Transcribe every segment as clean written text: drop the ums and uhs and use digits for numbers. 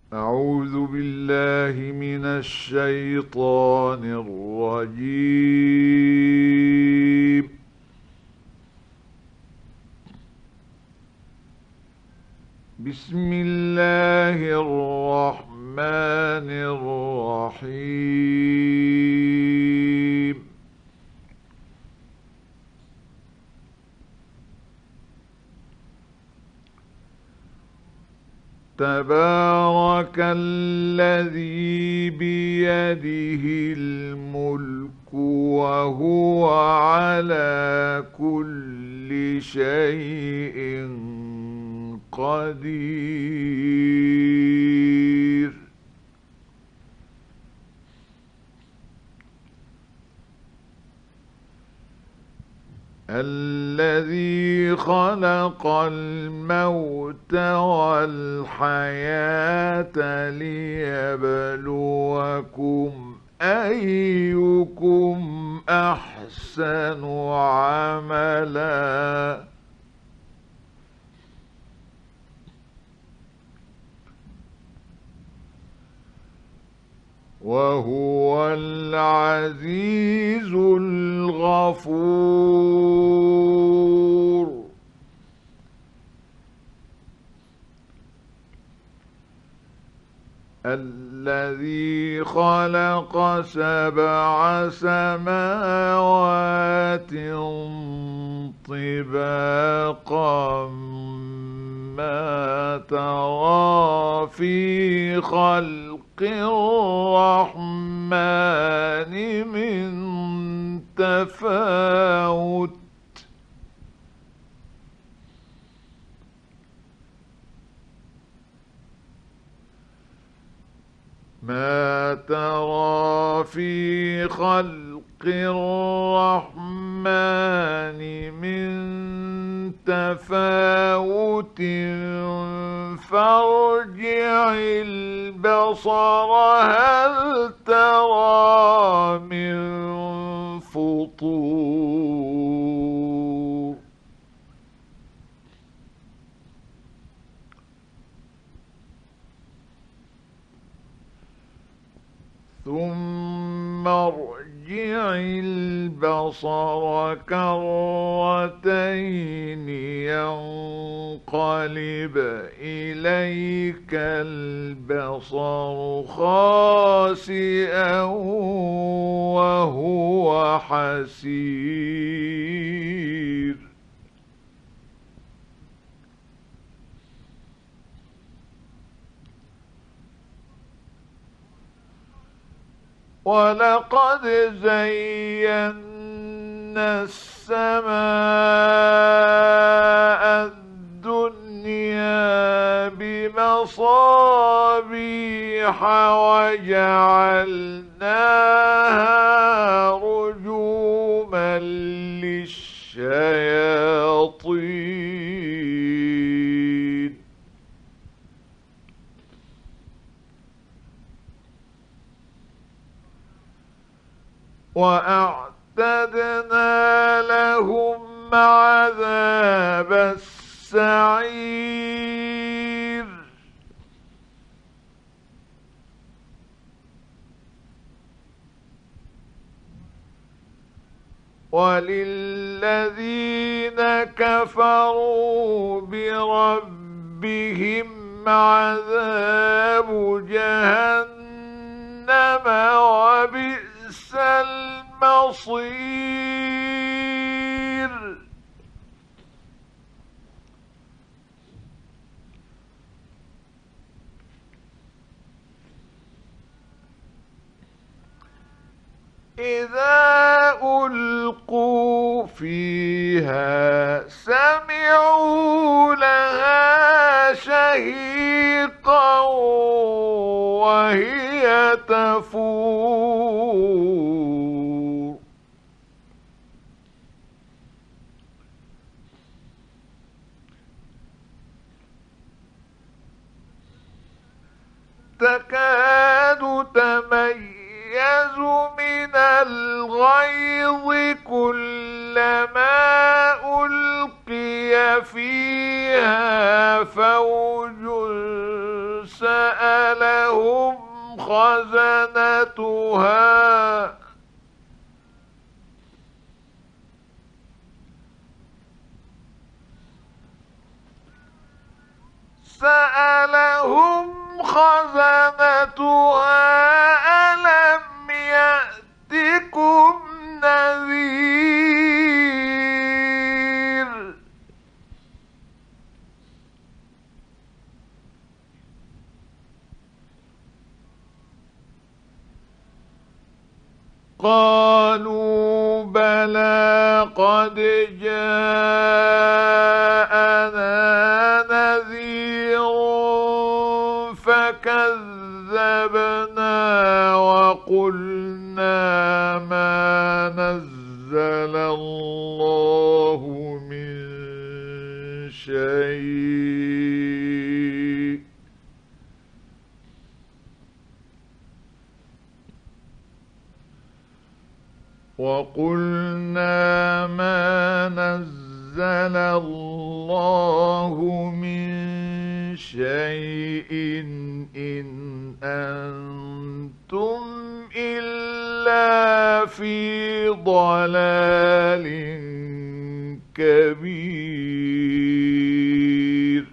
أعوذ بالله من الشيطان الرجيم. بسم الله الرحمن الرحيم. تبارك الذي بيده الملك وهو على كل شيء قدير. الذي خلق الموت والحياة ليبلوكم أيكم أحسن عملا وهو العزيز الغفور. الذي خلق 7 سماوات طباقا ما ترى في خلق الرحمن من تفاوت ما ترى في خلق الرحمن من تفاوت فارجع البصر هل ترى من فطور. ثم ارجع البصر كرتين ينقلب إليك البصر خاسئا وهو حسير. ولقد زينا السماء الدنيا بمصابيح وجعلناها رجوما للشياطين وأعتدنا لهم عذاب السعير. وللذين كفروا بربهم عذاب جهنم وبئس المصير. إذا ألقوا فيها سمعوا لها شهيقا وهي تفور. تكاد تميز من الغيظ كلما ألقي فيها فوج سألهم خزنتها ألم يأتكم نذير قالوا بلى قد جاءنا نذير فكذبنا وقلنا ما نزل الله من شيء إن أنتم إلا في ضلال كبير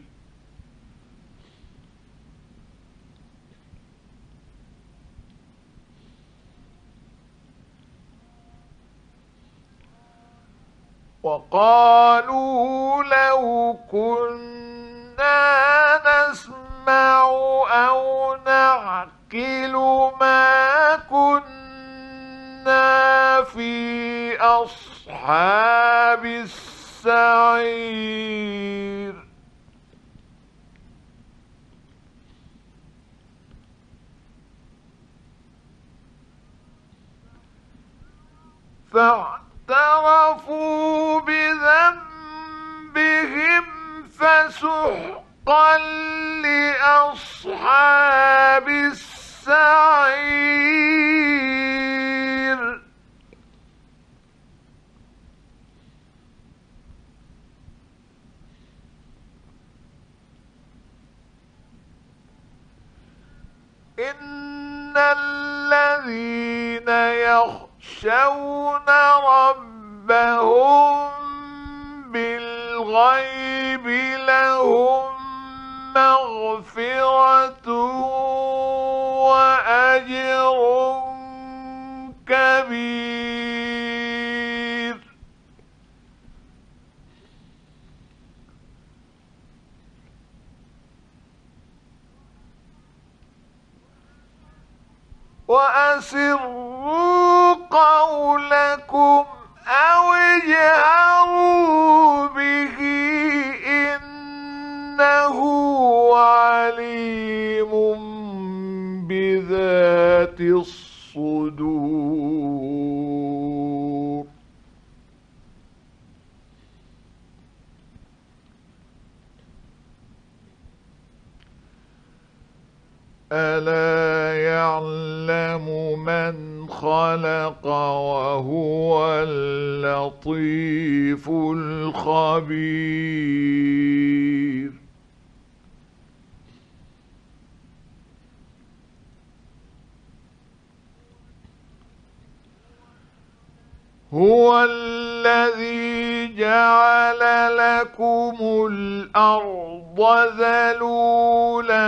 وقالوا لو كنا نسمع أو نعقل ما كنا في أصحاب السعير فاعترفوا بذنبهم فسحقا لأصحاب السعير إن الذين يخشون ربهم بالغيب لهم مغفرة وأجر كبير وأسروا قولكم أو اجهروا به إنه عليم بذات الصدور ألا يعلم من خلق وهو اللطيف الخبير هو الذي جعل لكم الأرض ذلولا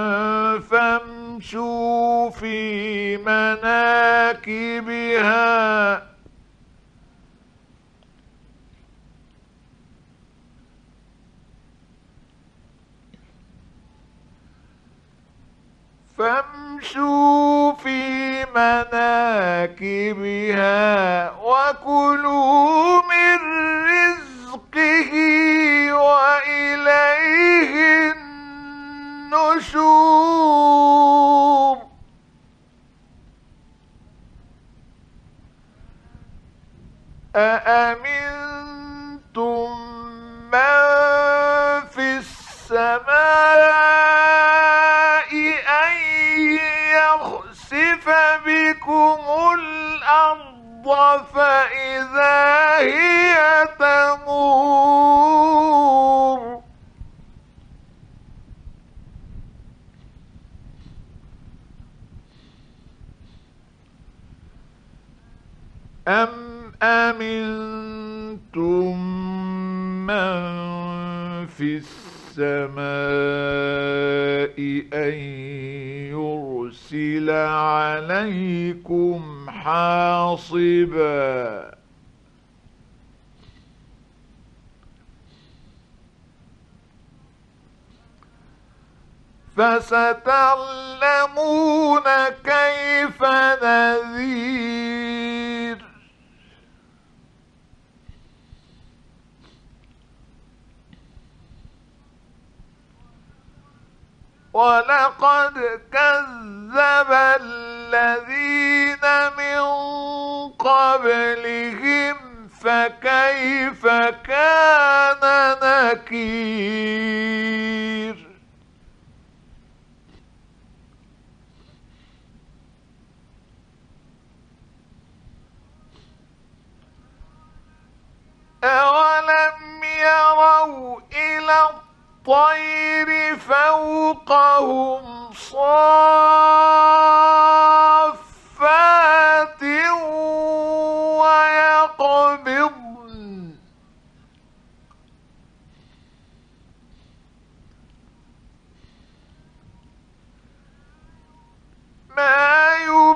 فامشوا في مناكبها وكلوا من رزقه وإليه النشور أأمنتم من في السماء أن يخسف بكم الأرض فإذا هي تمور أم أمنتم من في السماء أن يرسل عليكم حاصبا فستعلمون كيف نذير ولقد كذب الذين من قبلهم فكيف كان نكير أولم يروا إلى الطير فوقهم صافات ويقبضن ما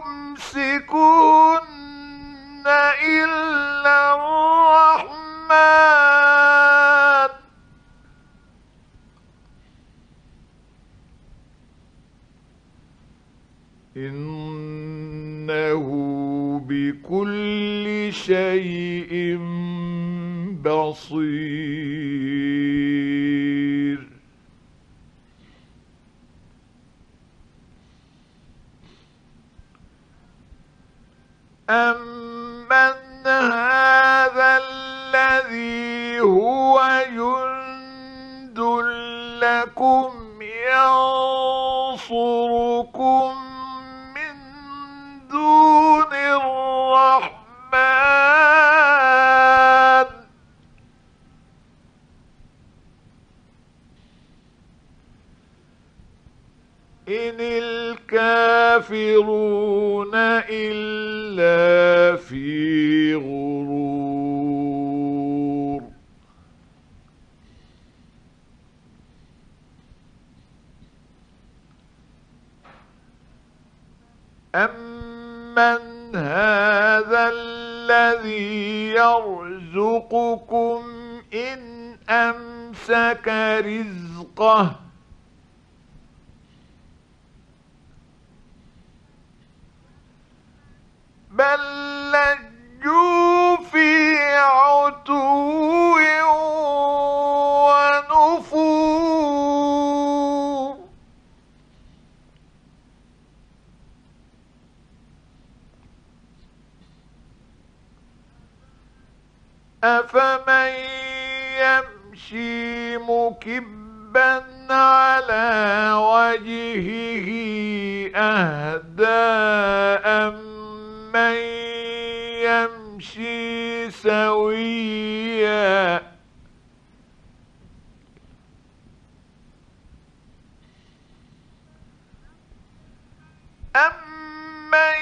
يمسكون إلا الرحمن إنه بكل شيء بصير أمن هذا الذي هو جند لكم ينصركم من دون الرحمن إن الكافرون إلا في غرور أمن هذا الذي يرزقكم إن أمسك رزقه بل لجوا في عتو ونفور أفمن يمشي مكبا على وجهه أهدى أمن يمشي سويا أمن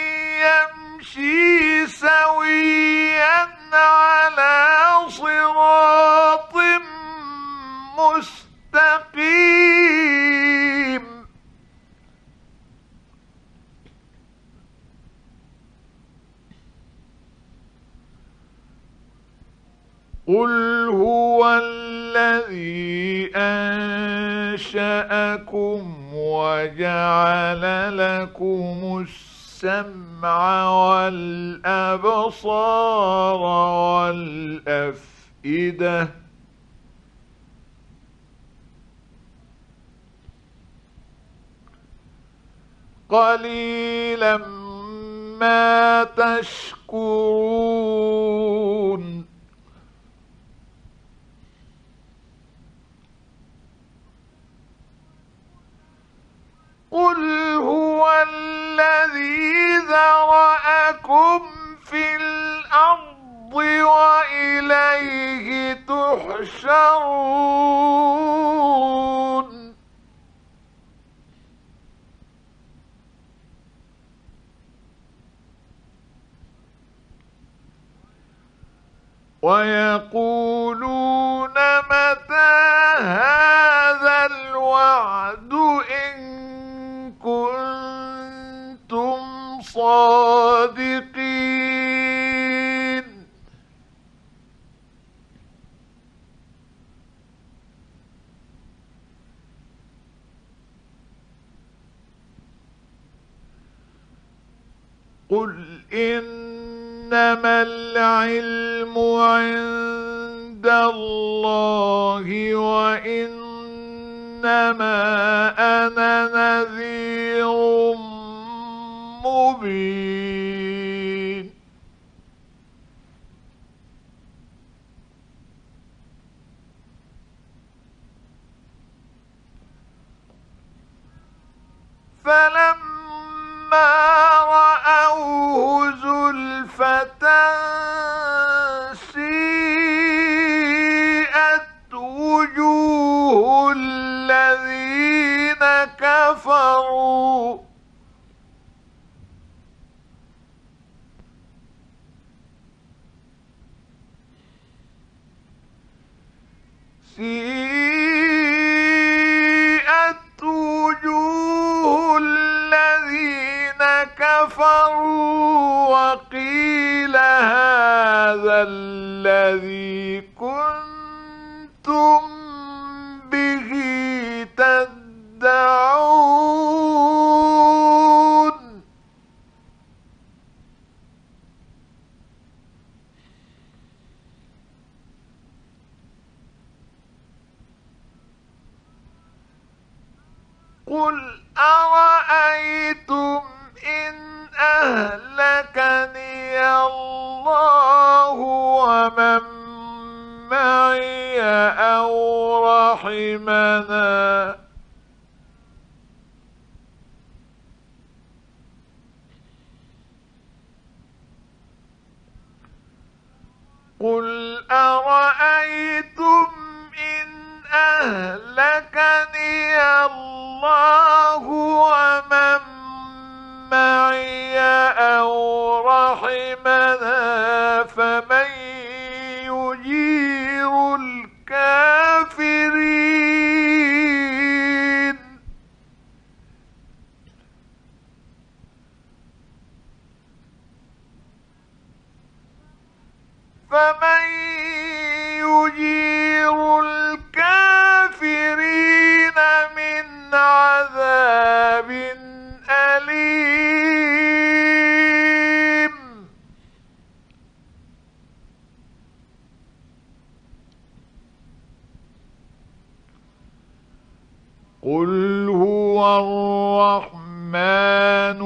يمشي سويا على صراط مستقيم قل هو الذي أنشأكم وجعل لكم السمع والأبصار والأفئدة قليلا ما تشكرون قل هو الذي ذرأكم في الأرض وإليه تحشرون ويقولون متى هذا الوعد إن كنتم صادقين. قل إنما العلم عند الله وإنما أنا نذير مبين. فلما رأوه زلفة سيئت وجوه الذين كفروا سيئت وجوه الذين كفروا وقيل هذا الذي كنتم به تدعون. قل أرأيتم إن أهلكني الله ومن معي أو رحمنا قل أرأيتم إن أهلكني الله ومن معي أو رحمنا فمن يجير الكافرين. فمن يجير الكافرين من عذاب أليم. قل هو الرحمن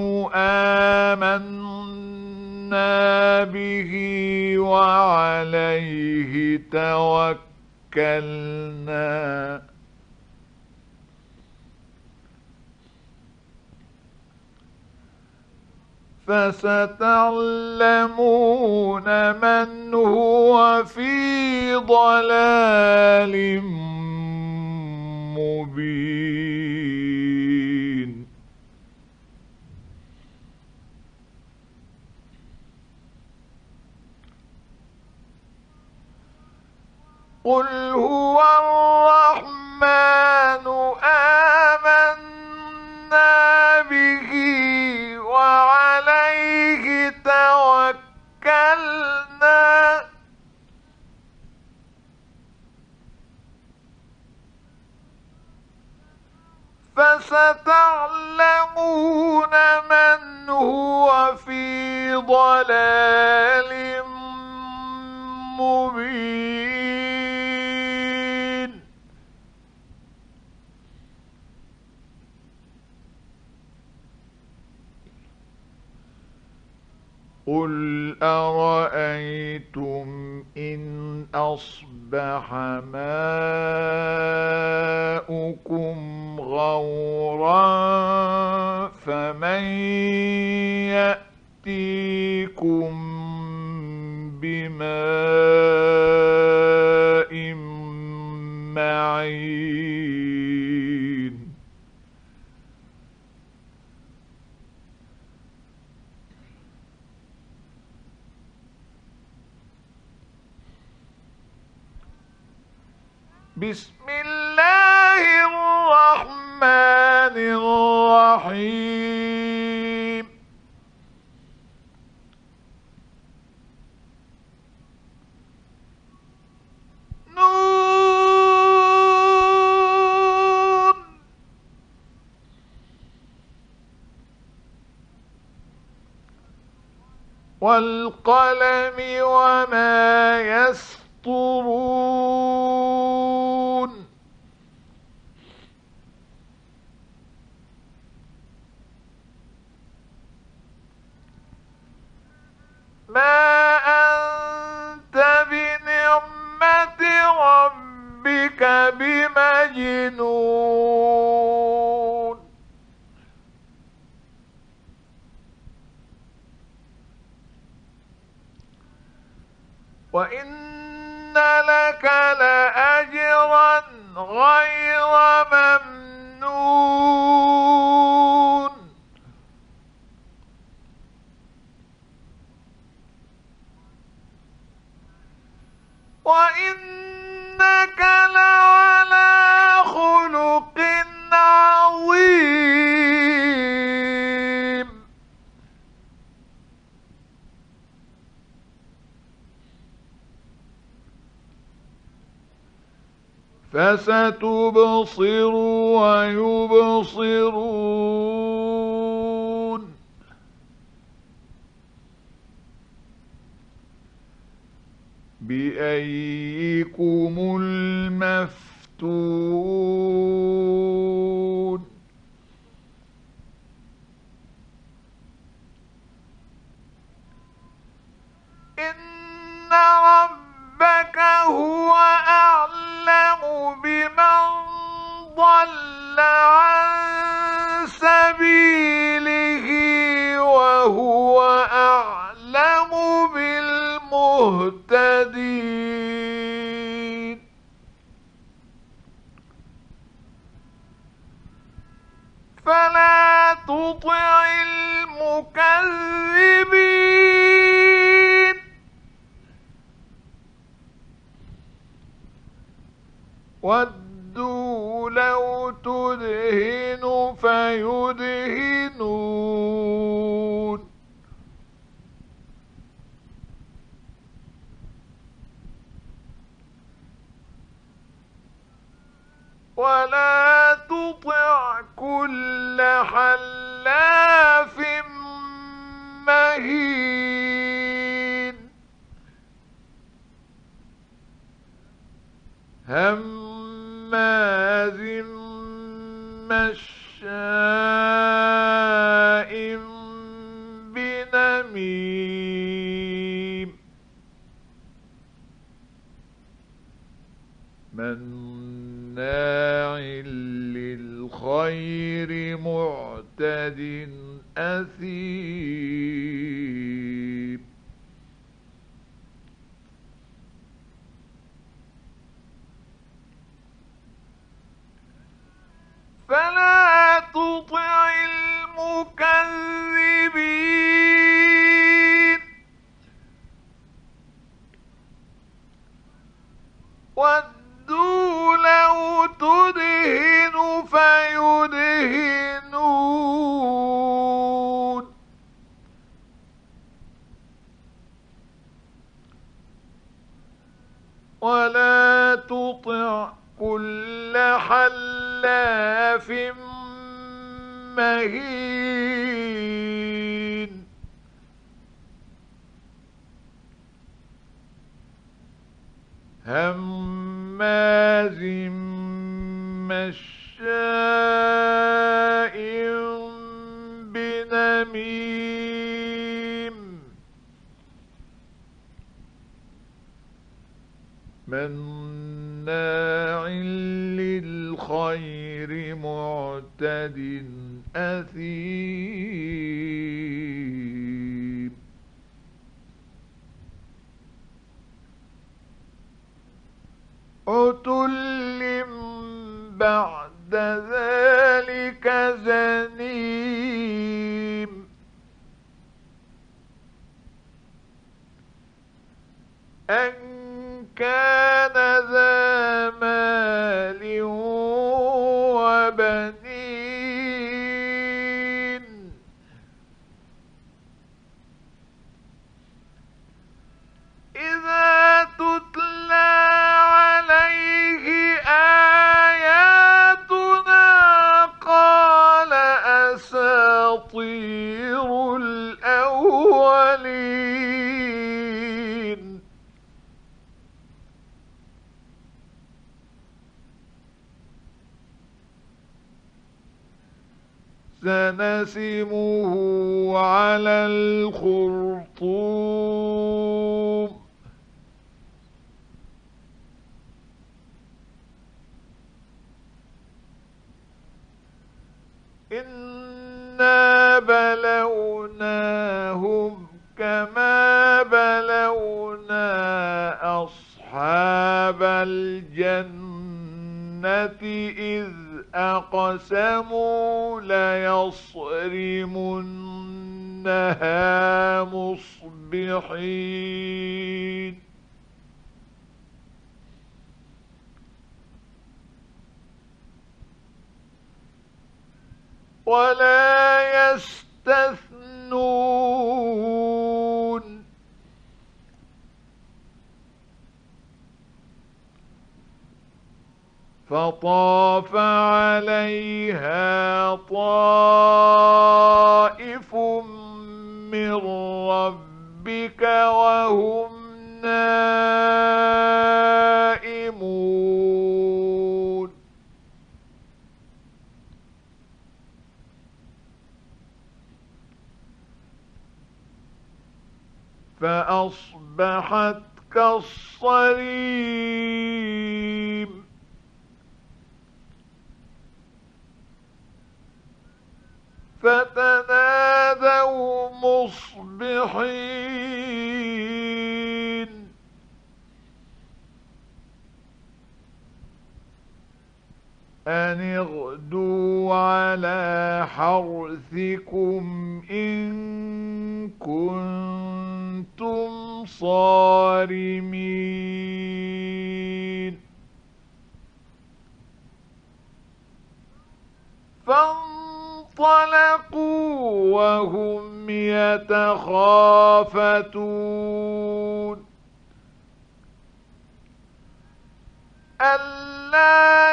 آمنا به وعليه توكلنا فستعلمون من هو في ضلال مبين. قل هو الرحمن آمنا به وعليه توكلنا فستعلمون من هو في ضلال مبين. قل أرأيتم إن أصبح ماؤكم غورا فمن يأتيكم بماء معين. بسم الله الرحمن الرحيم نون والقلم وما يسطرون ما أنت بنعمة ربك بمجنون وإن لك لأجرا غير ممنون وإنك لعلى خلق عظيم فستبصر ويبصرون بأيكم المفتون إن ربك هو أعلم بمن ضل عن سبيله وهو أعلم بالمهتدين فلا تطع المكذبين ودوا لو تدهن فيدهنون ولا تطع كل حلاف مهين هماز مشاء بنميم مناع للخير معتد أثيم فلا تطع المكذبين ودوا لو تدهن فيدهنون ولا تطع كل حلاف مهين هماز مشاء بنميم مناع للخير معتد أثيم عتل بعد ذلك زنيم أن كان ذا مال أساطير الأولين سنسمه على الخرطوم إنا بلوناهم كما بلونا أصحاب الجنة إذ أقسموا ليصرمنها مصبحين ولا يستثنون فطاف عليها طائف من ربك وهم نائمون فأصبحت كالصريم فتنادوا مصبحين أن اغدوا على حرثكم إن كنتم صارمين فانطلقوا وهم يتخافتون ألا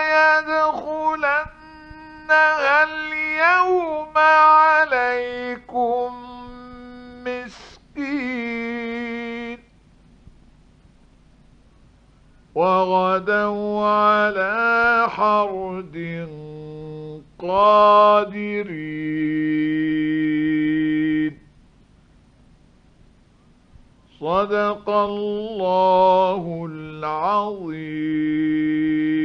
يدخلنها اليوم عليكم مسكين وغدوا على حرد قادرين صدق الله العظيم.